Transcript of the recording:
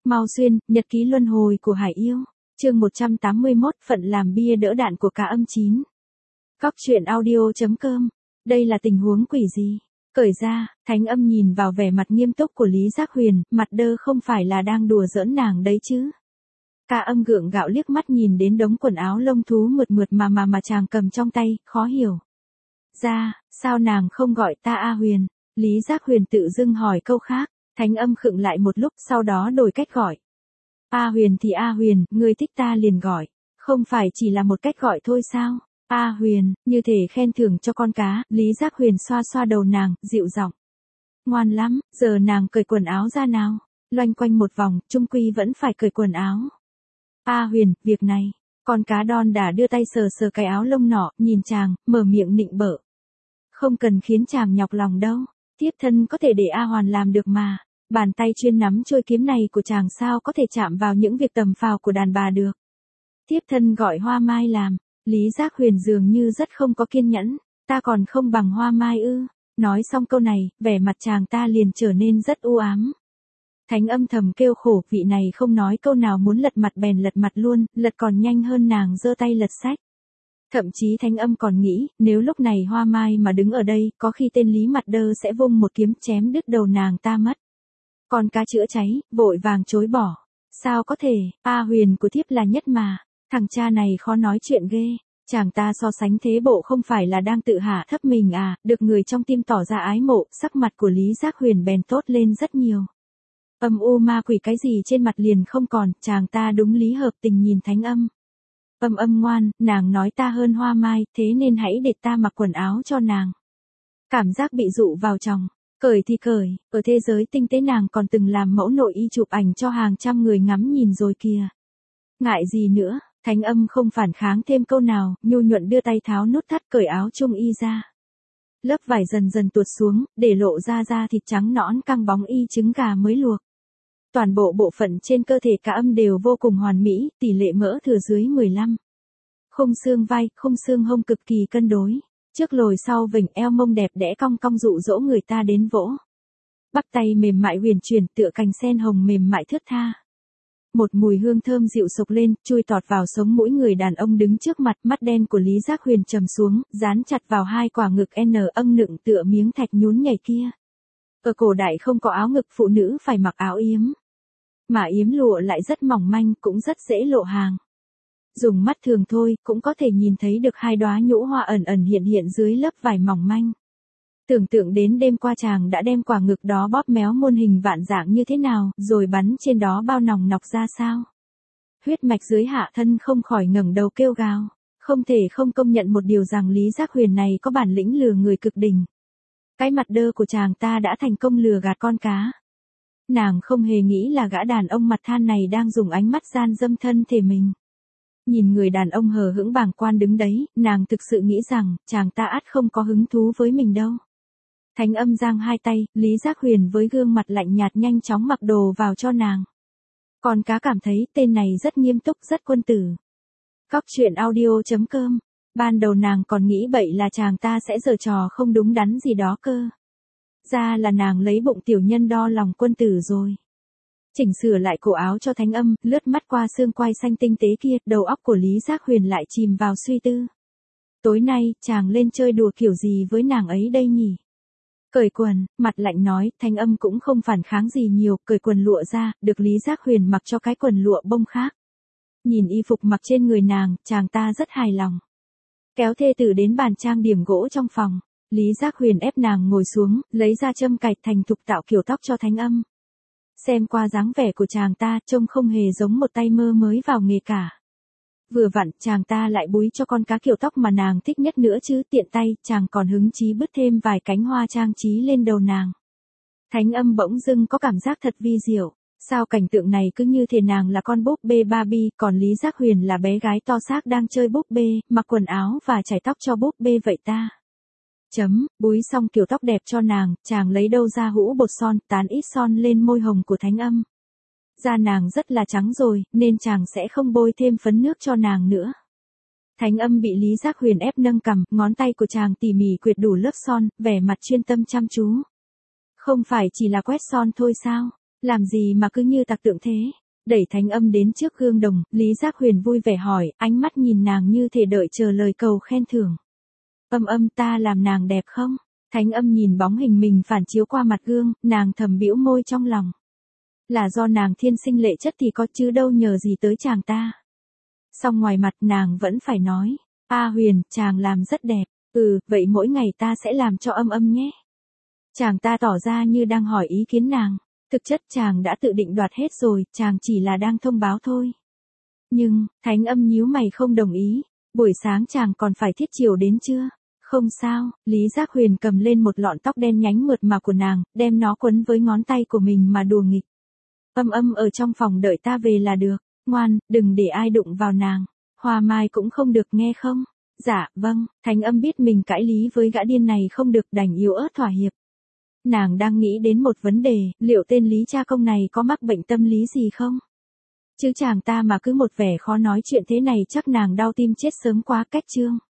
Mau xuyên, nhật ký luân hồi của Hải Yêu. Chương 181, phận làm bia đỡ đạn của Cá Âm 9. Góc truyện audio.com. Đây là tình huống quỷ gì? Cởi ra, Thánh Âm nhìn vào vẻ mặt nghiêm túc của Lý Giác Huyền, mặt đơ không phải là đang đùa giỡn nàng đấy chứ. Cá Âm gượng gạo liếc mắt nhìn đến đống quần áo lông thú mượt mượt mà chàng cầm trong tay, khó hiểu. Ra, sao nàng không gọi ta A Huyền? Lý Giác Huyền tự dưng hỏi câu khác. Thánh Âm khựng lại một lúc, sau đó đổi cách gọi. A Huyền thì A Huyền, ngươi thích ta liền gọi. Không phải chỉ là một cách gọi thôi sao? A Huyền, như thể khen thưởng cho con cá. Lý Giác Huyền xoa xoa đầu nàng, dịu giọng. Ngoan lắm, giờ nàng cởi quần áo ra nào. Loanh quanh một vòng, chung quy vẫn phải cởi quần áo. A Huyền, việc này. Con cá đon đã đưa tay sờ sờ cái áo lông nọ, nhìn chàng, mở miệng nịnh bợ. Không cần khiến chàng nhọc lòng đâu. Tiếp thân có thể để A Hoàn làm được mà. Bàn tay chuyên nắm trôi kiếm này của chàng sao có thể chạm vào những việc tầm phào của đàn bà được. Tiếp thân gọi Hoa Mai làm. Lý Giác Huyền dường như rất không có kiên nhẫn. Ta còn không bằng Hoa Mai ư. Nói xong câu này, vẻ mặt chàng ta liền trở nên rất u ám. Thánh Âm thầm kêu khổ, vị này không nói câu nào muốn lật mặt bèn lật mặt luôn, lật còn nhanh hơn nàng giơ tay lật sách. Thậm chí Thánh Âm còn nghĩ, nếu lúc này Hoa Mai mà đứng ở đây, có khi tên Lý Mặt Đơ sẽ vung một kiếm chém đứt đầu nàng ta mất. Con cá chữa cháy, vội vàng chối bỏ. Sao có thể, A Huyền của thiếp là nhất mà. Thằng cha này khó nói chuyện ghê. Chàng ta so sánh thế bộ không phải là đang tự hạ thấp mình à, được người trong tim tỏ ra ái mộ, sắc mặt của Lý Giác Huyền bèn tốt lên rất nhiều. Âm u ma quỷ cái gì trên mặt liền không còn, chàng ta đúng lý hợp tình nhìn Thánh Âm. Âm ngoan, nàng nói ta hơn Hoa Mai, thế nên hãy để ta mặc quần áo cho nàng. Cảm giác bị dụ vào chồng. Cởi thì cởi, ở thế giới tinh tế nàng còn từng làm mẫu nội y chụp ảnh cho hàng trăm người ngắm nhìn rồi kìa. Ngại gì nữa, Thánh Âm không phản kháng thêm câu nào, nhu nhuận đưa tay tháo nút thắt cởi áo trung y ra. Lớp vải dần dần tuột xuống, để lộ ra da thịt trắng nõn căng bóng y trứng gà mới luộc. Toàn bộ bộ phận trên cơ thể Cá Âm đều vô cùng hoàn mỹ, tỷ lệ mỡ thừa dưới 15. Khung xương vai, khung xương hông cực kỳ cân đối. Trước lồi sau vểnh, eo mông đẹp đẽ cong cong dụ dỗ người ta đến vỗ. Bắp tay mềm mại huyền chuyển tựa cành sen hồng mềm mại thướt tha. Một mùi hương thơm dịu sộc lên, chui tọt vào sống mũi người đàn ông đứng trước mặt, mắt đen của Lý Giác Huyền trầm xuống, dán chặt vào hai quả ngực âng nựng tựa miếng thạch nhún nhảy kia. Ở cổ đại không có áo ngực phụ nữ phải mặc áo yếm. Mà yếm lụa lại rất mỏng manh, cũng rất dễ lộ hàng. Dùng mắt thường thôi, cũng có thể nhìn thấy được hai đóa nhũ hoa ẩn hiện dưới lớp vải mỏng manh. Tưởng tượng đến đêm qua chàng đã đem quả ngực đó bóp méo muôn hình vạn dạng như thế nào, rồi bắn trên đó bao nòng nọc ra sao. Huyết mạch dưới hạ thân không khỏi ngẩng đầu kêu gào. Không thể không công nhận một điều rằng Lý Giác Huyền này có bản lĩnh lừa người cực đỉnh. Cái mặt đơ của chàng ta đã thành công lừa gạt con cá. Nàng không hề nghĩ là gã đàn ông mặt than này đang dùng ánh mắt gian dâm thân thể mình. Nhìn người đàn ông hờ hững bàng quan đứng đấy, nàng thực sự nghĩ rằng, chàng ta ắt không có hứng thú với mình đâu. Thánh Âm giang hai tay, Lý Giác Huyền với gương mặt lạnh nhạt nhanh chóng mặc đồ vào cho nàng. Con cá cảm thấy tên này rất nghiêm túc, rất quân tử. Góc truyện audio.com. Ban đầu nàng còn nghĩ bậy là chàng ta sẽ giở trò không đúng đắn gì đó cơ. Ra là nàng lấy bụng tiểu nhân đo lòng quân tử rồi. Chỉnh sửa lại cổ áo cho Thánh Âm, lướt mắt qua xương quai xanh tinh tế kia, đầu óc của Lý Giác Huyền lại chìm vào suy tư. Tối nay, chàng lên chơi đùa kiểu gì với nàng ấy đây nhỉ? Cởi quần, mặt lạnh nói, Thánh Âm cũng không phản kháng gì nhiều, cởi quần lụa ra, được Lý Giác Huyền mặc cho cái quần lụa bông khác. Nhìn y phục mặc trên người nàng, chàng ta rất hài lòng. Kéo thê tử đến bàn trang điểm gỗ trong phòng, Lý Giác Huyền ép nàng ngồi xuống, lấy ra châm cài thành thục tạo kiểu tóc cho Thánh Âm. Xem qua dáng vẻ của chàng ta, trông không hề giống một tay mơ mới vào nghề cả. Vừa vặn, chàng ta lại búi cho con cá kiểu tóc mà nàng thích nhất nữa chứ, tiện tay, chàng còn hứng chí bứt thêm vài cánh hoa trang trí lên đầu nàng. Thánh Âm bỗng dưng có cảm giác thật vi diệu. Sao cảnh tượng này cứ như thể nàng là con búp bê Barbie, còn Lý Giác Huyền là bé gái to xác đang chơi búp bê, mặc quần áo và chải tóc cho búp bê vậy ta. Búi xong kiểu tóc đẹp cho nàng, chàng lấy đâu ra hũ bột son, tán ít son lên môi hồng của Thánh Âm. Da nàng rất là trắng rồi, nên chàng sẽ không bôi thêm phấn nước cho nàng nữa. Thánh Âm bị Lý Giác Huyền ép nâng cằm, ngón tay của chàng tỉ mỉ quệt đủ lớp son, vẻ mặt chuyên tâm chăm chú. Không phải chỉ là quét son thôi sao? Làm gì mà cứ như tặc tượng thế? Đẩy Thánh Âm đến trước gương đồng, Lý Giác Huyền vui vẻ hỏi, ánh mắt nhìn nàng như thể đợi chờ lời cầu khen thưởng. Âm ta làm nàng đẹp không? Thánh Âm nhìn bóng hình mình phản chiếu qua mặt gương, nàng thầm bĩu môi trong lòng. Là do nàng thiên sinh lệ chất thì có chứ đâu nhờ gì tới chàng ta. Song ngoài mặt nàng vẫn phải nói, Huyền, chàng làm rất đẹp, vậy mỗi ngày ta sẽ làm cho Âm nhé. Chàng ta tỏ ra như đang hỏi ý kiến nàng, thực chất chàng đã tự định đoạt hết rồi, chàng chỉ là đang thông báo thôi. Nhưng, Thánh Âm nhíu mày không đồng ý, buổi sáng chàng còn phải thiết chiều đến chưa? Không sao, Lý Giác Huyền cầm lên một lọn tóc đen nhánh mượt mà của nàng, đem nó quấn với ngón tay của mình mà đùa nghịch. Âm ở trong phòng đợi ta về là được, ngoan, đừng để ai đụng vào nàng. Hoa mai cũng không được nghe không? Dạ, vâng, Thánh Âm biết mình cãi lý với gã điên này không được đành yếu ớt thỏa hiệp. Nàng đang nghĩ đến một vấn đề, liệu tên Lý cha công này có mắc bệnh tâm lý gì không? Chứ chàng ta mà cứ một vẻ khó nói chuyện thế này chắc nàng đau tim chết sớm quá cách chương.